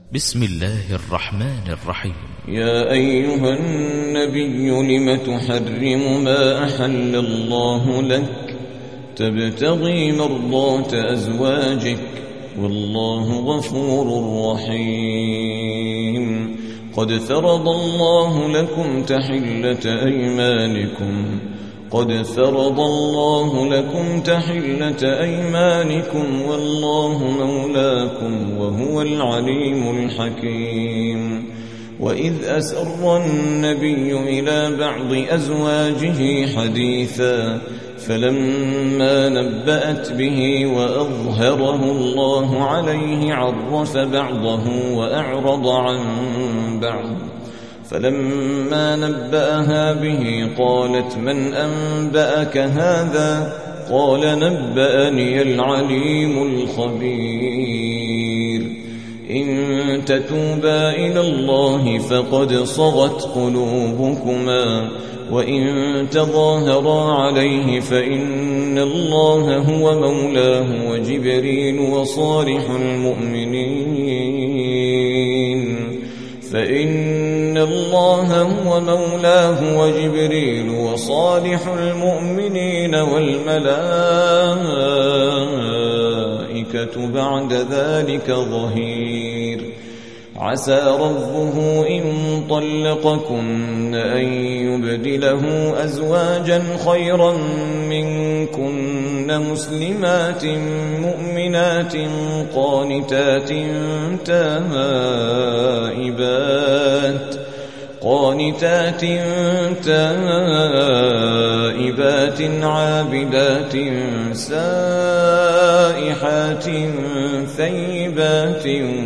بسم الله الرحمن الرحيم. يا أيها النبي لم تحرم ما أحل الله لك تبتغي مرضات أزواجك والله غفور رحيم. قد فرض الله لكم تحلة أيمانكم والله مولاكم وهو العليم الحكيم. وإذ أسر النبي إلى بعض أزواجه حديثا فلما نبأت به وأظهره الله عليه عرف بعضه وأعرض عن بعض. فلما نبأها به قالت من أنبأك هذا؟ قال نبأني العليم الخبير. إن تتوبا إلى الله فقد صغت قلوبكما وإن تظاهرا عليه فإن الله هو مولاه وجبريل وصالح المؤمنين والملائكة بعد ذلك ظهير. عسى ربه إن طلقكن أن يبدله أزواجا خيرا منكن مسلمات مؤمنات قانتات تائبات عابدات سائحات ثيبات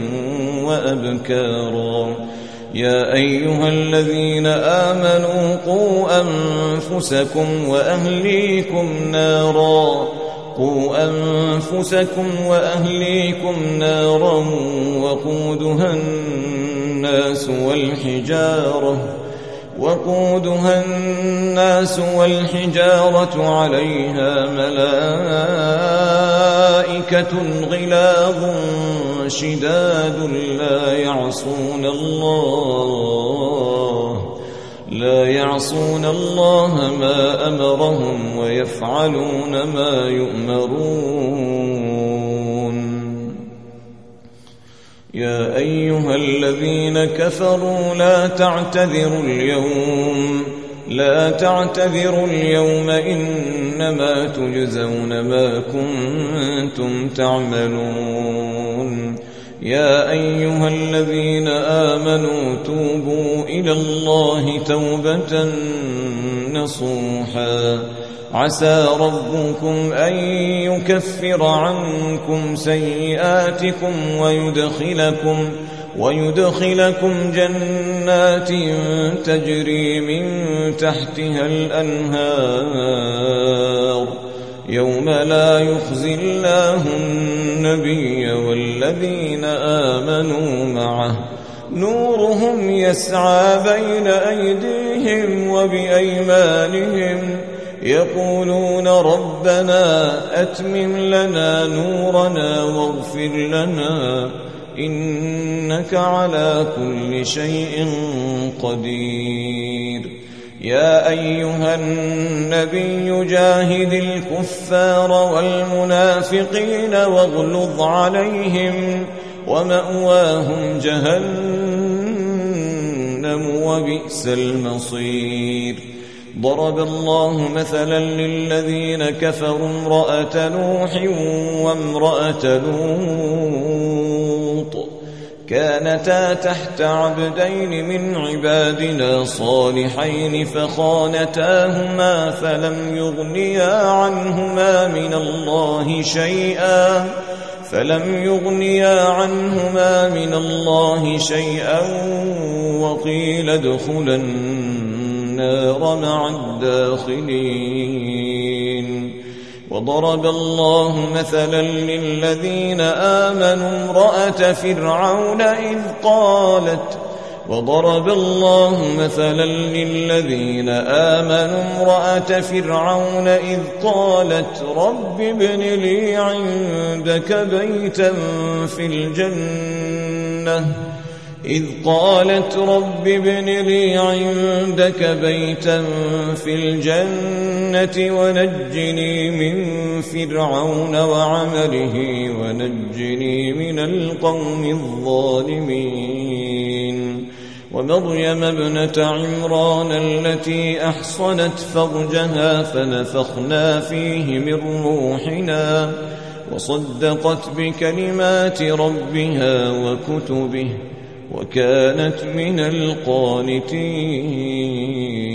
وأبكارا. يا أيها الذين آمنوا قوا أنفسكم وأهليكم نارا وقودها الناس والحجارة عليها ملائكة غلاظ شداد لا يعصون الله ما أمرهم ويفعلون ما يؤمرون. يا أيها الذين كفروا لا تعتذروا اليوم إنما تجزون ما كنتم تعملون. يا أيها الذين آمنوا توبوا إلى الله توبة نصوحا عسى ربكم أن يكفر عنكم سيئاتكم ويدخلكم جنات تجري من تحتها الأنهار يوم لا يخزي الله النبي والذين آمنوا معه نورهم يسعى بين أيديهم وبأيمانهم يقولون ربنا أتمم لنا نورنا واغفر لنا إنك على كل شيء قدير. يا أيها النبي جاهد الكفار والمنافقين واغلظ عليهم ومأواهم جهنم وبئس المصير. ضرب الله مثلا للذين كفروا امرأة نوح وامرأة لوط كانتا تحت عبدين من عبادنا صالحين فخانتاهما فلم يغنيا عنهما من الله شيئا وقيل ادخلا النار مع الداخلين. وضرب الله مثلا للذين آمنوا امرأة فرعون إذ قالت رب ابن لي عندك بيتا في الجنة إذ قالت رب ابن لي عندك بيتا في الجنة ونجني من فرعون وعمله ونجني من القوم الظالمين ومريم ابنة عمران التي أحصنت فرجها فنفخنا فيه من روحنا وصدقت بكلمات ربها وكتبه وكانت من القانتين.